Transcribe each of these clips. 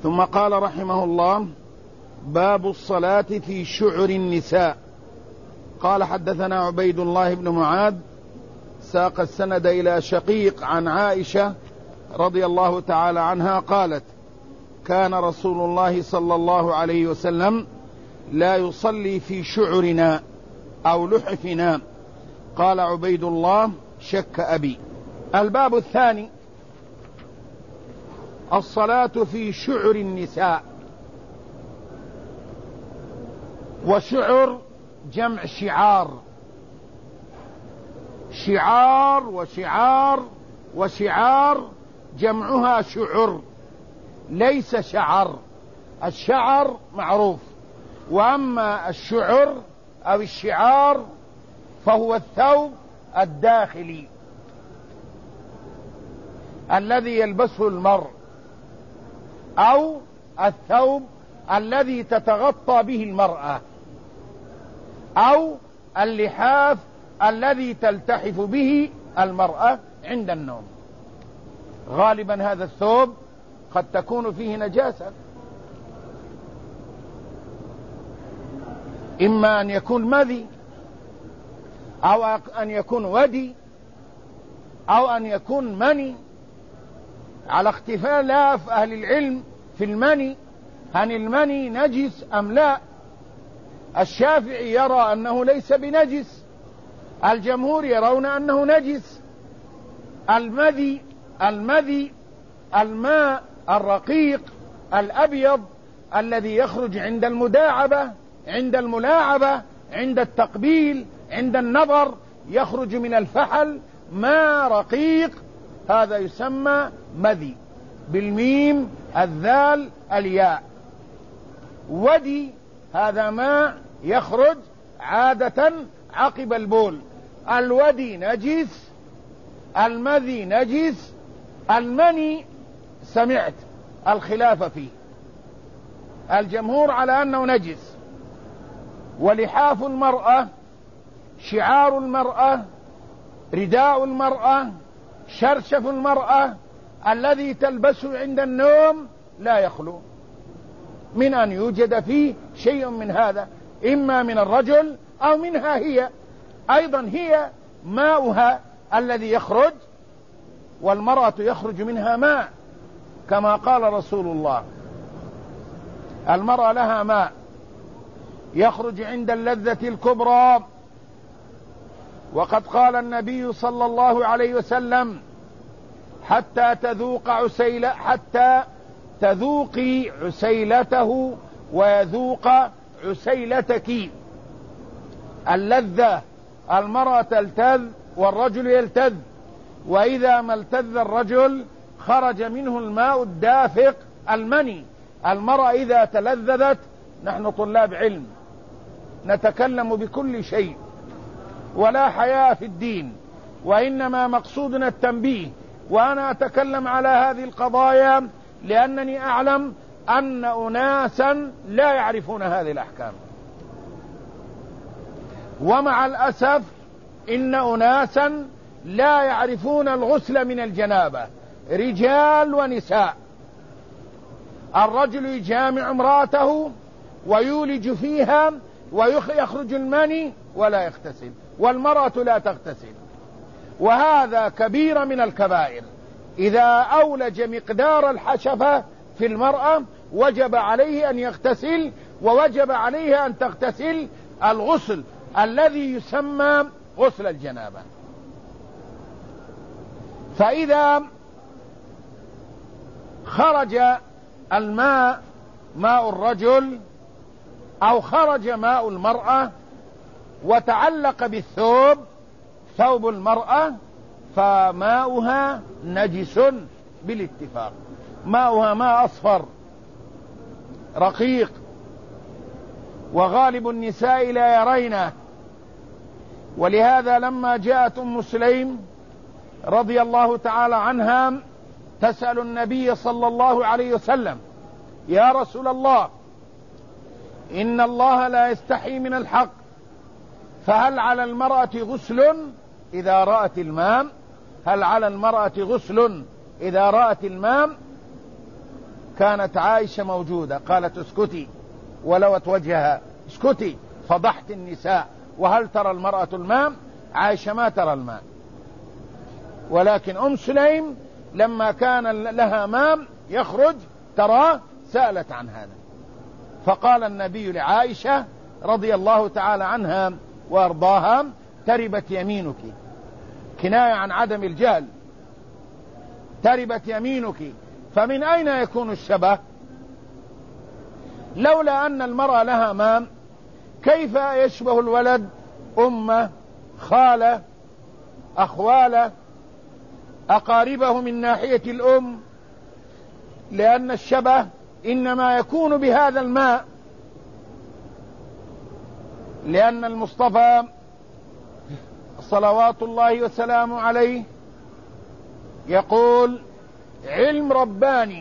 ثم قال رحمه الله: باب الصلاة في شعر النساء. قال: حدثنا عبيد الله بن معاذ ساق السند إلى شقيق عن عائشة رضي الله تعالى عنها قالت: كان رسول الله صلى الله عليه وسلم لا يصلي في شعرنا أو لحفنا. قال عبيد الله: شك أبي. الباب الثاني: الصلاة في شعر النساء. وشعر جمع شعار، شعار وشعار وشعار جمعها شعر، ليس شعر. الشعر معروف، وأما الشعر أو الشعار فهو الثوب الداخلي الذي يلبسه المرء، أو الثوب الذي تتغطى به المرأة، أو اللحاف الذي تلتحف به المرأة عند النوم. غالبا هذا الثوب قد تكون فيه نجاسة، إما أن يكون مذي، أو أن يكون ودي، أو أن يكون مني، على اختلاف أهل العلم في المني، هل المني نجس أم لا. الشافعي يرى أنه ليس بنجس، الجمهور يرون أنه نجس. المذي الماء الرقيق الأبيض الذي يخرج عند المداعبة، عند الملاعبة، عند التقبيل، عند النظر، يخرج من الفحل ماء رقيق، هذا يسمى مذي بالميم الذال الياء. ودي هذا ماء يخرج عادة عقب البول. الودي نجس، المذي نجس، المني سمعت الخلاف فيه، الجمهور على أنه نجس. ولحاف المرأة، شعار المرأة، رداء المرأة، شرشف المرأة الذي تلبسه عند النوم لا يخلو من أن يوجد فيه شيء من هذا، إما من الرجل أو منها هي أيضا. هي ماؤها الذي يخرج، والمرأة يخرج منها ماء، كما قال رسول الله: المرأة لها ماء يخرج عند اللذة الكبرى. وقد قال النبي صلى الله عليه وسلم: حتى تذوقي عسيلته ويذوق عسيلتك. اللذة، المرأة تلتذ والرجل يلتذ، وإذا ما التذ الرجل خرج منه الماء الدافق المني. المرأة إذا تلذذت، نحن طلاب علم نتكلم بكل شيء ولا حياء في الدين، وإنما مقصودنا التنبيه، وأنا أتكلم على هذه القضايا لأنني أعلم أن أناسا لا يعرفون هذه الأحكام، ومع الأسف إن أناسا لا يعرفون الغسل من الجنابة، رجال ونساء. الرجل يجامع امرأته ويولج فيها ويخرج المني ولا يغتسل، والمرأة لا تغتسل، وهذا كبيرة من الكبائر. إذا أولج مقدار الحشفة في المرأة وجب عليه أن يغتسل، ووجب عليها أن تغتسل الغسل الذي يسمى غسل الجنابة. فإذا خرج الماء، ماء الرجل، أو خرج ماء المرأة وتعلق بالثوب، ثوب المرأة، فماؤها نجس بالاتفاق. ماؤها ماء أصفر رقيق، وغالب النساء لا يرينه. ولهذا لما جاءت أم سليم رضي الله تعالى عنها تسأل النبي صلى الله عليه وسلم: يا رسول الله، إن الله لا يستحي من الحق، فهل على المرأة غسل إذا رأت الماء؟ هل على المرأة غسل إذا رأت الماء؟ كانت عائشة موجودة، قالت اسكتي ولوت وجهها، اسكتي فضحت النساء، وهل ترى المرأة الماء؟ عائشة ما ترى الماء، ولكن أم سليم لما كان لها ماء يخرج تراه سألت عن هذا، فقال النبي لعائشة رضي الله تعالى عنها وأرضاها: تربت يمينك، كناية عن عدم الجهل، تربت يمينك. فمن أين يكون الشبه؟ لولا أن المرأة لها ماء كيف يشبه الولد أمه، خالة، أخوالة، أقاربه من ناحية الأم؟ لأن الشبه إنما يكون بهذا الماء، لأن المصطفى صلوات الله وسلامه عليه يقول: علم رباني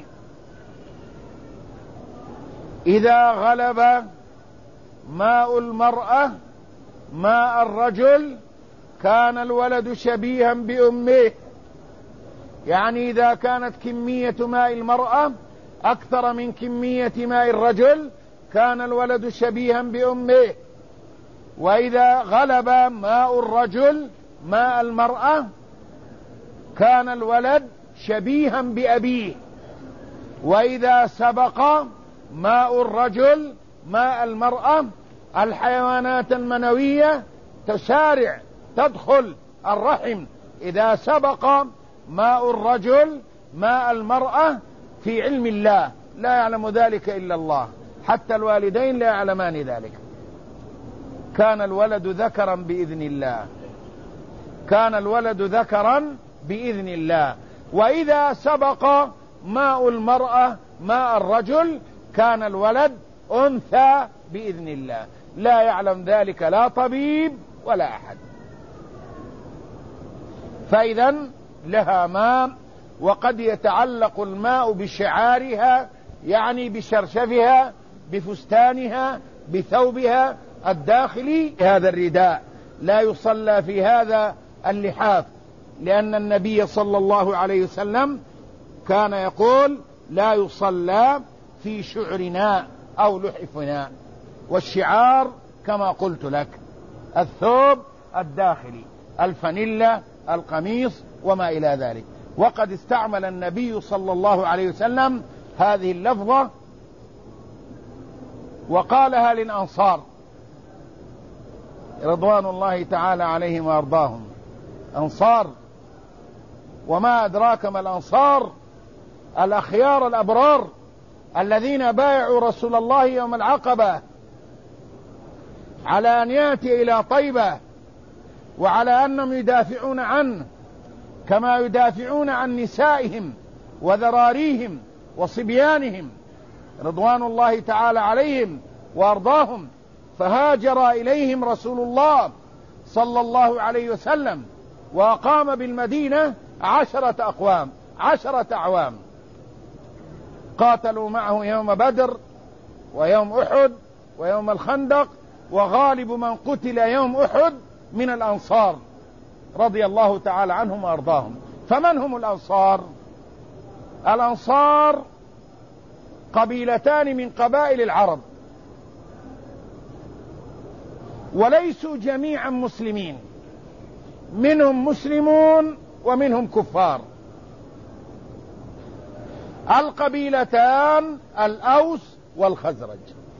إذا غلب ماء المرأة ماء الرجل كان الولد شبيها بأمه. يعني إذا كانت كمية ماء المرأة أكثر من كمية ماء الرجل كان الولد شبيها بأمه، وإذا غلب ماء الرجل ماء المرأة كان الولد شبيها بأبيه، وإذا سبق ماء الرجل ماء المرأة الحيوانات المنوية تسارع تدخل الرحم. إذا سبق ماء الرجل ماء المرأة في علم الله لا يعلم ذلك إلا الله، حتى الوالدين لا يعلمان ذلك، كان الولد ذكرا بإذن الله، كان الولد ذكرا بإذن الله. وإذا سبق ماء المرأة ماء الرجل كان الولد أنثى بإذن الله، لا يعلم ذلك لا طبيب ولا أحد. فإذا لها ماء، وقد يتعلق الماء بشعارها، يعني بشرشفها، بفستانها، بثوبها الداخلي، هذا الرداء لا يصلى في هذا اللحاف، لأن النبي صلى الله عليه وسلم كان يقول: لا يصلى في شعرنا أو لحفنا. والشعار كما قلت لك الثوب الداخلي، الفانيلا، القميص وما إلى ذلك. وقد استعمل النبي صلى الله عليه وسلم هذه اللفظة وقالها للأنصار رضوان الله تعالى عليهم وأرضاهم. أنصار، وما أدراك ما الأنصار؟ الأخيار الأبرار الذين بايعوا رسول الله يوم العقبة على أن يأتي إلى طيبة، وعلى أنهم يدافعون عنه كما يدافعون عن نسائهم وذراريهم وصبيانهم رضوان الله تعالى عليهم وأرضاهم. فهاجر إليهم رسول الله صلى الله عليه وسلم وأقام بالمدينة 10 أعوام، قاتلوا معه يوم بدر ويوم أحد ويوم الخندق، وغالب من قتل يوم أحد من الأنصار رضي الله تعالى عنهم وأرضاهم. فمن هم الأنصار؟ الأنصار قبيلتان من قبائل العرب، وليسوا جميعا مسلمين، منهم مسلمون ومنهم كفار. القبيلتان الأوس والخزرج.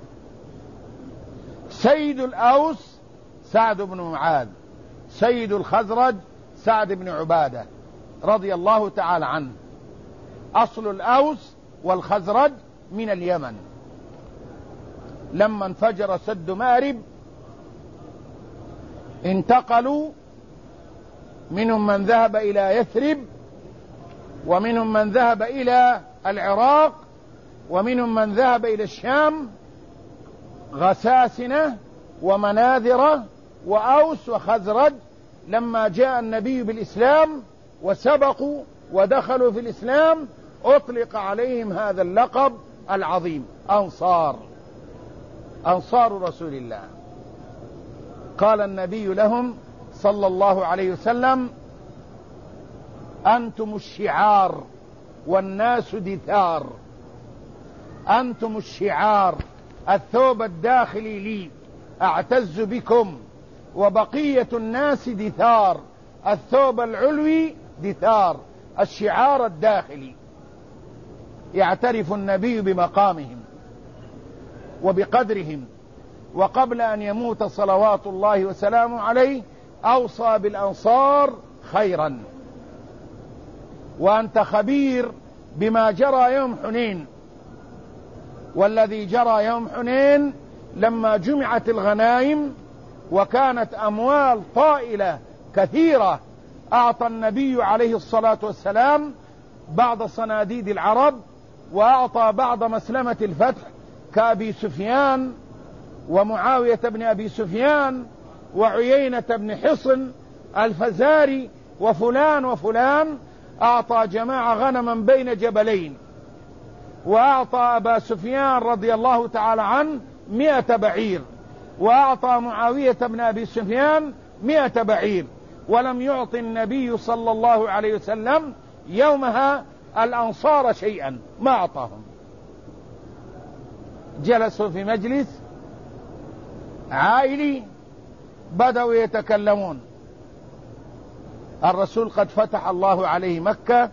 سيد الأوس سعد بن معاذ، سيد الخزرج سعد بن عبادة رضي الله تعالى عنه. أصل الأوس والخزرج من اليمن، لما انفجر سد مأرب انتقلوا، منهم من ذهب إلى يثرب، ومنهم من ذهب إلى العراق، ومنهم من ذهب إلى الشام، غساسنة ومناذرة وأوس وخزرج. لما جاء النبي بالإسلام وسبقوا ودخلوا في الإسلام أطلق عليهم هذا اللقب العظيم، أنصار رسول الله. قال النبي لهم صلى الله عليه وسلم: أنتم الشعار والناس دثار. أنتم الشعار، الثوب الداخلي لي أعتز بكم، وبقية الناس دثار، الثوب العلوي دثار، الشعار الداخلي. يعترف النبي بمقامهم وبقدرهم، وقبل أن يموت صلوات الله وسلامه عليه أوصى بالأنصار خيرا. وأنت خبير بما جرى يوم حنين، والذي جرى يوم حنين لما جمعت الغنائم وكانت أموال طائلة كثيرة، أعطى النبي عليه الصلاة والسلام بعض صناديد العرب، وأعطى بعض مسلمة الفتح كأبي سفيان ومعاوية بن أبي سفيان وعيينة بن حصن الفزاري وفلان وفلان. أعطى جماعة غنما بين جبلين، وأعطى أبا سفيان رضي الله تعالى عنه 100 بعير، وأعطى معاوية بن أبي سفيان 100 بعير، ولم يعطي النبي صلى الله عليه وسلم يومها الأنصار شيئا، ما أعطاهم. جلسوا في مجلس عائلي، بدأوا يتكلمون. الرسول قد فتح الله عليه مكة،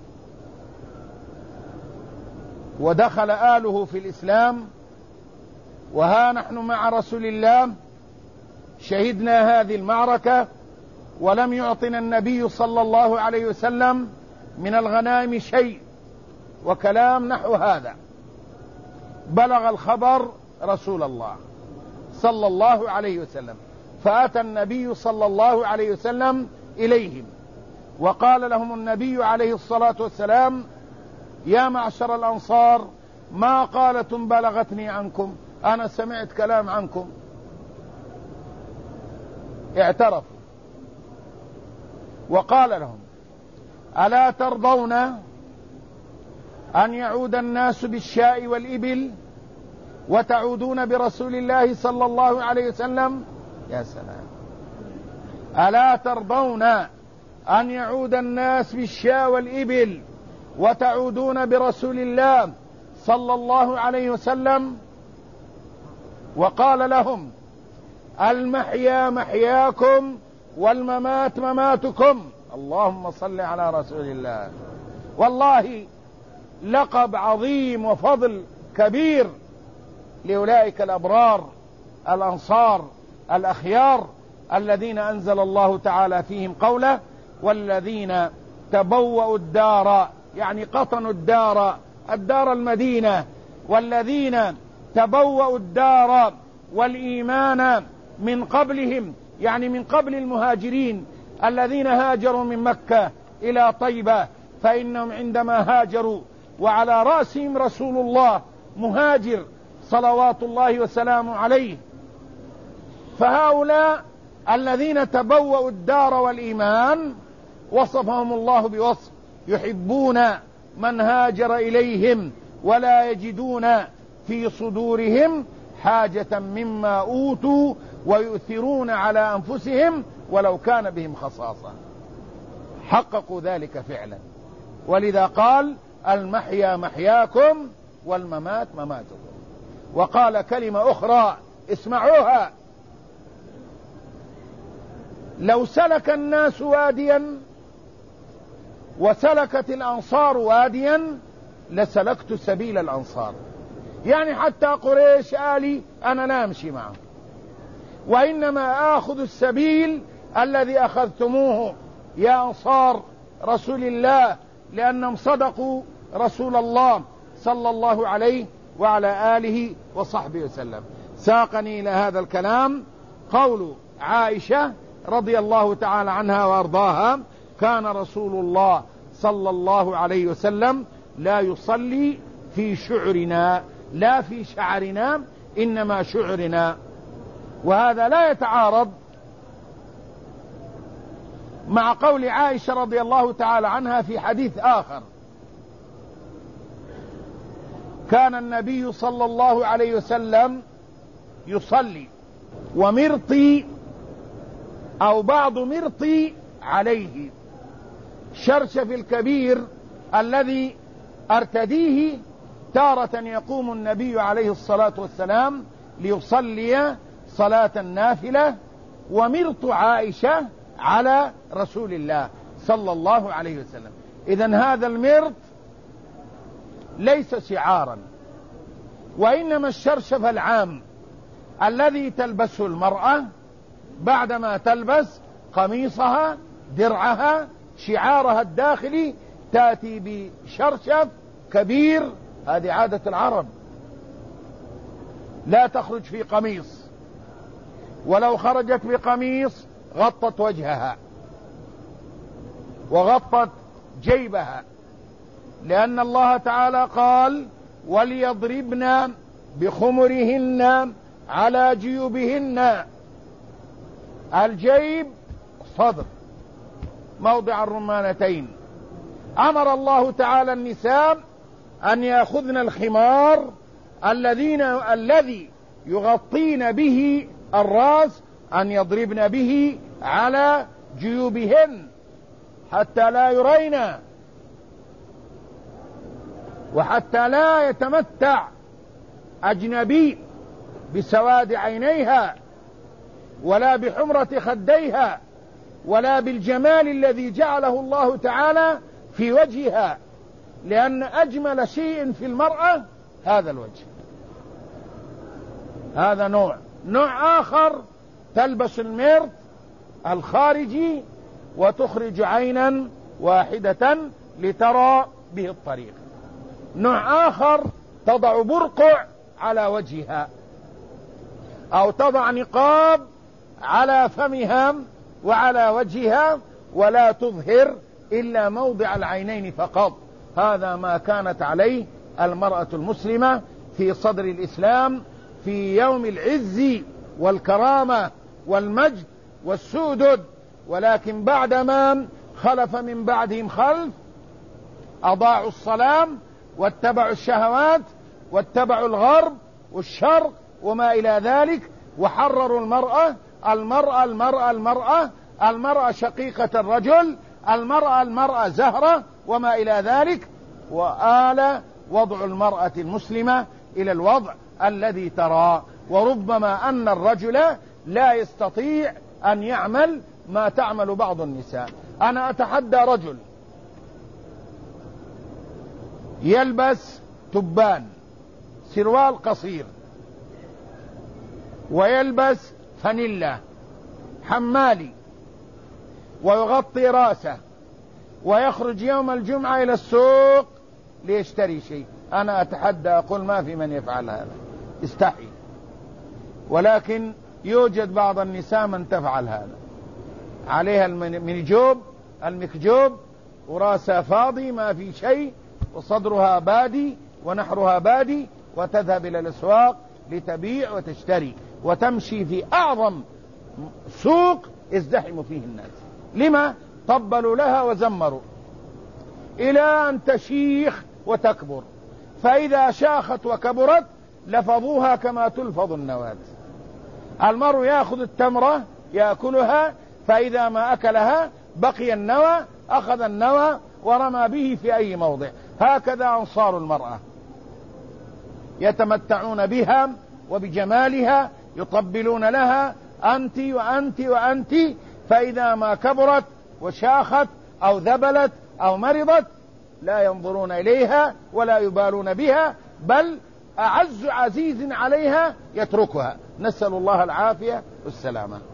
ودخل آله في الإسلام، وها نحن مع رسول الله شهدنا هذه المعركة، ولم يعطنا النبي صلى الله عليه وسلم من الغنائم شيء، وكلام نحو هذا. بلغ الخبر رسول الله صلى الله عليه وسلم، فأتى النبي صلى الله عليه وسلم إليهم، وقال لهم النبي عليه الصلاة والسلام: يا معشر الأنصار، ما قالتم بلغتني عنكم، أنا سمعت كلام عنكم. اعترف وقال لهم: ألا ترضون أن يعود الناس بالشاء والإبل وتعودون برسول الله صلى الله عليه وسلم؟ يا سلام! ألا ترضون أن يعود الناس بالشاء والإبل وتعودون برسول الله صلى الله عليه وسلم؟ وقال لهم: المحيا محياكم والممات مماتكم. اللهم صل على رسول الله. والله لقب عظيم وفضل كبير لأولئك الأبرار الأنصار الأخيار الذين أنزل الله تعالى فيهم قوله: والذين تبوأوا الدار، يعني قطنوا الدار المدينة، والذين تبوأوا الدار والإيمان من قبلهم، يعني من قبل المهاجرين الذين هاجروا من مكة إلى طيبة، فإنهم عندما هاجروا وعلى رأسهم رسول الله مهاجر صلوات الله وسلامه عليه، فهؤلاء الذين تبوأوا الدار والإيمان وصفهم الله بوصف: يحبون من هاجر إليهم ولا يجدون في صدورهم حاجة مما أوتوا ويؤثرون على أنفسهم ولو كان بهم خصاصة. حققوا ذلك فعلا، ولذا قال: المحيا محياكم والممات مماتكم. وقال كلمة أخرى اسمعوها: لو سلك الناس واديا وسلكت الأنصار واديا لسلكت سبيل الأنصار. يعني حتى قريش آلي أنا لا أمشي معهم، وإنما آخذ السبيل الذي أخذتموه يا أنصار رسول الله، لأنهم صدقوا رسول الله صلى الله عليه وعلى آله وصحبه وسلم. ساقني إلى هذا الكلام قول عائشة رضي الله تعالى عنها وأرضاها: كان رسول الله صلى الله عليه وسلم لا يصلي في شعرنا، لا في شعرنا، إنما شعرنا. وهذا لا يتعارض مع قول عائشة رضي الله تعالى عنها في حديث آخر: كان النبي صلى الله عليه وسلم يصلي ومرطي أو بعض مرطي عليه. شرشف الكبير الذي أرتديه تارة يقوم النبي عليه الصلاة والسلام ليصلي صلاة النافلة ومرط عائشة على رسول الله صلى الله عليه وسلم. إذن هذا المرط ليس شعارا، وإنما الشرشف العام الذي تلبسه المرأة بعدما تلبس قميصها، درعها، شعارها الداخلي، تأتي بشرشف كبير. هذه عادة العرب، لا تخرج في قميص، ولو خرجت بقميص غطت وجهها وغطت جيبها، لأن الله تعالى قال: وليضربن بخمرهن على جيوبهن. الجيب صدر موضع الرمانتين. أمر الله تعالى النساء أن يأخذن الخمار الذي يغطين به الرأس، أن يضربن به على جيوبهن حتى لا يرين، وحتى لا يتمتع أجنبي بسواد عينيها، ولا بحمرة خديها، ولا بالجمال الذي جعله الله تعالى في وجهها، لأن أجمل شيء في المرأة هذا الوجه. هذا نوع آخر تلبس المرط الخارجي وتخرج عينا واحدة لترى به الطريق. نوع آخر تضع برقع على وجهها، أو تضع نقاب على فمها وعلى وجهها، ولا تظهر إلا موضع العينين فقط. هذا ما كانت عليه المرأة المسلمة في صدر الإسلام في يوم العز والكرامة والمجد والسؤدد. ولكن بعدما خلف من بعدهم خلف أضاعوا الصلاة واتبعوا الشهوات واتبعوا الغرب والشرق وما إلى ذلك، وحرروا المرأة شقيقة الرجل، المرأة زهرة وما إلى ذلك. وآل وضع المرأة المسلمة إلى الوضع الذي ترى، وربما أن الرجل لا يستطيع أن يعمل ما تعمل بعض النساء. أنا أتحدى رجل يلبس تبان، سروال قصير، ويلبس فانيلا حمالي، ويغطي راسه، ويخرج يوم الجمعة إلى السوق ليشتري شيء. أنا أتحدى أقول ما في من يفعل هذا، استحي. ولكن يوجد بعض النساء من تفعل هذا، عليها المكجوب وراسها فاضي ما في شيء، وصدرها بادي ونحرها بادي، وتذهب إلى الأسواق لتبيع وتشتري، وتمشي في أعظم سوق ازدحم فيه الناس. لما؟ طبلوا لها وزمروا إلى أن تشيخ وتكبر، فإذا شاخت وكبرت لفظوها كما تلفظ النواة. المرء يأخذ التمرة يأكلها، فإذا ما أكلها بقي النوى، أخذ النوى ورمى به في أي موضع. هكذا أنصار المرأة يتمتعون بها وبجمالها، يطبلون لها أنت وأنت وأنت، فإذا ما كبرت وشاخت أو ذبلت أو مرضت لا ينظرون إليها ولا يبالون بها، بل أعز عزيز عليها يتركها. نسأل الله العافية والسلامة.